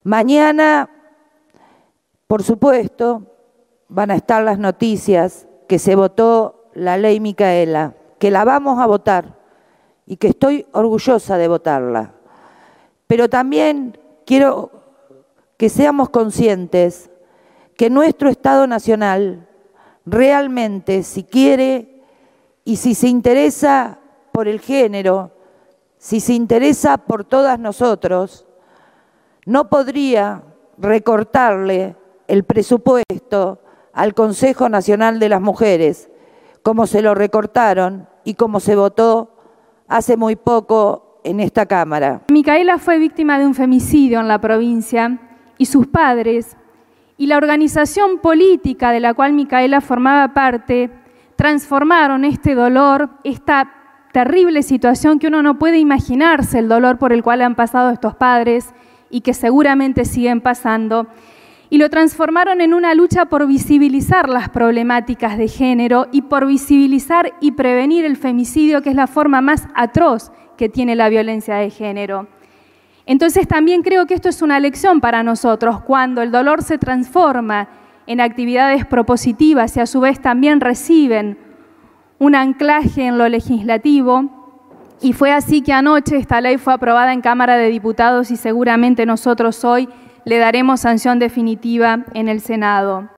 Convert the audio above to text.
Mañana, por supuesto, van a estar las noticias que se votó la ley Micaela, que la vamos a votar y que estoy orgullosa de votarla. Pero también quiero que seamos conscientes que nuestro Estado Nacional realmente, si quiere y si se interesa por el género, si se interesa por todas nosotros, no podría recortarle el presupuesto al Consejo Nacional de las Mujeres, como se lo recortaron y como se votó hace muy poco en esta Cámara. Micaela fue víctima de un femicidio en la provincia y sus padres y la organización política de la cual Micaela formaba parte transformaron este dolor, esta terrible situación que uno no puede imaginarse, el dolor por el cual han pasado estos padres y que seguramente siguen pasando, y lo transformaron en una lucha por visibilizar las problemáticas de género y por visibilizar y prevenir el femicidio, que es la forma más atroz que tiene la violencia de género. Entonces también creo que esto es una lección para nosotros, cuando el dolor se transforma en actividades propositivas y a su vez también reciben un anclaje en lo legislativo, y fue así que anoche esta ley fue aprobada en Cámara de Diputados y seguramente nosotros hoy le daremos sanción definitiva en el Senado.